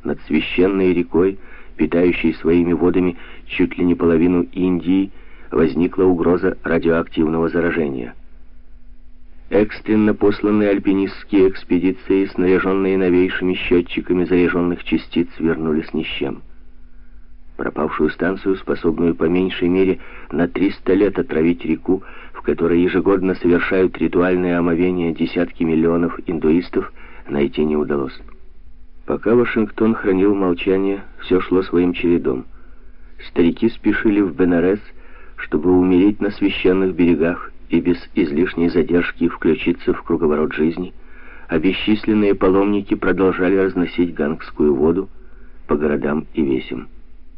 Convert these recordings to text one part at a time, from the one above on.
над священной рекой, питающей своими водами чуть ли не половину Индии, возникла угроза радиоактивного заражения. Экстренно посланные альпинистские экспедиции, снаряженные новейшими счетчиками заряженных частиц, вернулись ни с чем. Пропавшую станцию, способную по меньшей мере на 300 лет отравить реку, в которой ежегодно совершают ритуальное омовение десятки миллионов индуистов, найти не удалось. Пока Вашингтон хранил молчание, все шло своим чередом. Старики спешили в Бенарес, чтобы умереть на священных берегах и без излишней задержки включиться в круговорот жизни, а бесчисленные паломники продолжали разносить гангскую воду по городам и весям.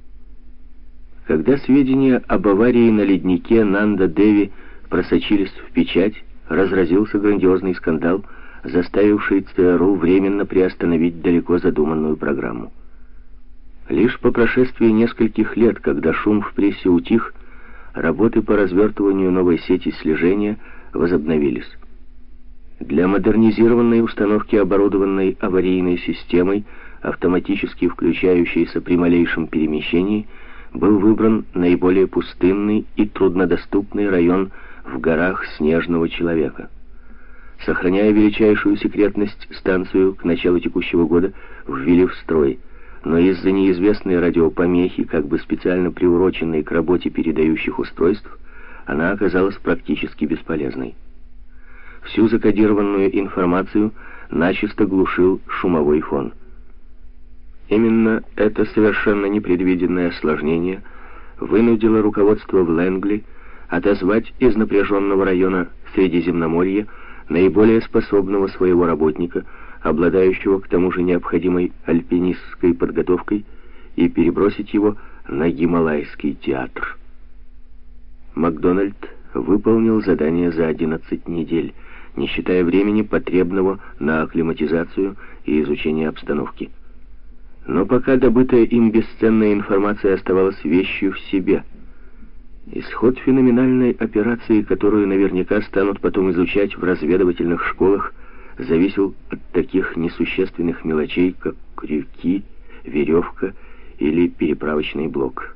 Когда сведения об аварии на леднике Нанда-Деви просочились в печать, разразился грандиозный скандал, заставивший ЦРУ временно приостановить далеко задуманную программу. Лишь по прошествии нескольких лет, когда шум в прессе утих, работы по развертыванию новой сети слежения возобновились. Для модернизированной установки, оборудованной аварийной системой, автоматически включающейся при малейшем перемещении, был выбран наиболее пустынный и труднодоступный район в горах Снежного Человека. Сохраняя величайшую секретность, станцию к началу текущего года ввели в строй, но из-за неизвестной радиопомехи, как бы специально приуроченной к работе передающих устройств, она оказалась практически бесполезной. Всю закодированную информацию начисто глушил шумовой фон. Именно это совершенно непредвиденное осложнение вынудило руководство в Лэнгли отозвать из напряженного района Средиземноморья наиболее способного своего работника, обладающего к тому же необходимой альпинистской подготовкой, и перебросить его на Гималайский театр. Макдональд выполнил задание за 11 недель, не считая времени, потребного на акклиматизацию и изучение обстановки. Но пока добытая им бесценная информация оставалась вещью в себе. Исход феноменальной операции, которую наверняка станут потом изучать в разведывательных школах, зависел от таких несущественных мелочей, как крюки, веревка или переправочный блок.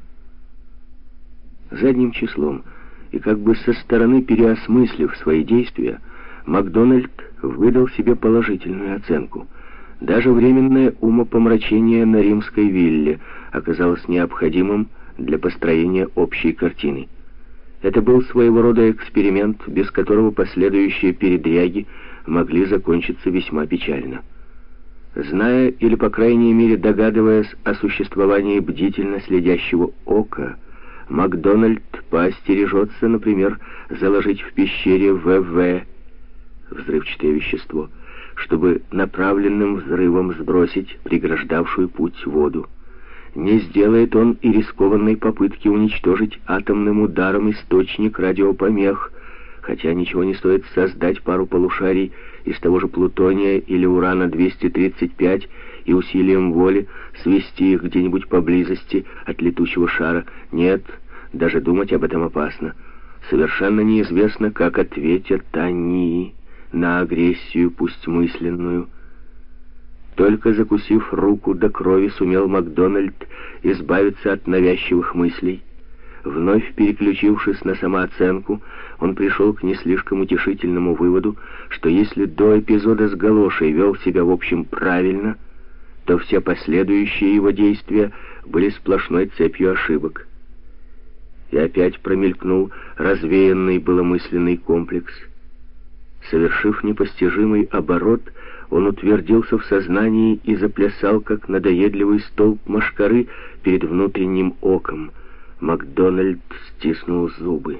Задним числом и как бы со стороны переосмыслив свои действия, Макдональд выдал себе положительную оценку. Даже временное умопомрачение на римской вилле оказалось необходимым для построения общей картины. Это был своего рода эксперимент, без которого последующие передряги могли закончиться весьма печально. Зная или, по крайней мере, догадываясь о существовании бдительно следящего ока, Макдональд поостережется, например, заложить в пещере ВВ, взрывчатое вещество, чтобы направленным взрывом сбросить преграждавшую путь воду. Не сделает он и рискованной попытки уничтожить атомным ударом источник радиопомех, хотя ничего не стоит создать пару полушарий из того же плутония или урана-235 и усилием воли свести их где-нибудь поблизости от летучего шара. Нет, даже думать об этом опасно. Совершенно неизвестно, как ответят они на агрессию, пусть мысленную. Только закусив руку до крови, сумел Макдональд избавиться от навязчивых мыслей. Вновь переключившись на самооценку, он пришел к не слишком утешительному выводу, что если до эпизода с галошей вел себя в общем правильно, то все последующие его действия были сплошной цепью ошибок. И опять промелькнул развеянный было мысленный комплекс. Совершив непостижимый оборот, он утвердился в сознании и заплясал, как надоедливый столб мошкары перед внутренним оком. Макдональд стиснул зубы.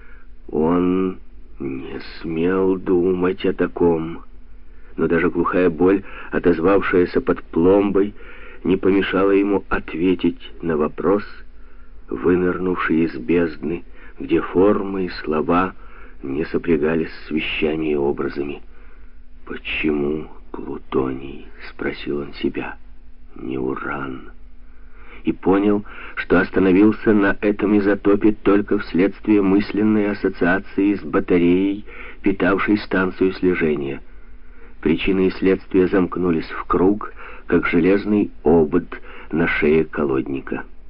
Он не смел думать о таком. Но даже глухая боль, отозвавшаяся под пломбой, не помешала ему ответить на вопрос, вынырнувший из бездны, где формы и слова не сопрягались с вещами и образами. «Почему плутоний?» — спросил он себя. «Не уран». И понял, что остановился на этом изотопе только вследствие мысленной ассоциации с батареей, питавшей станцию слежения. Причины и следствия замкнулись в круг, как железный обод на шее колодника.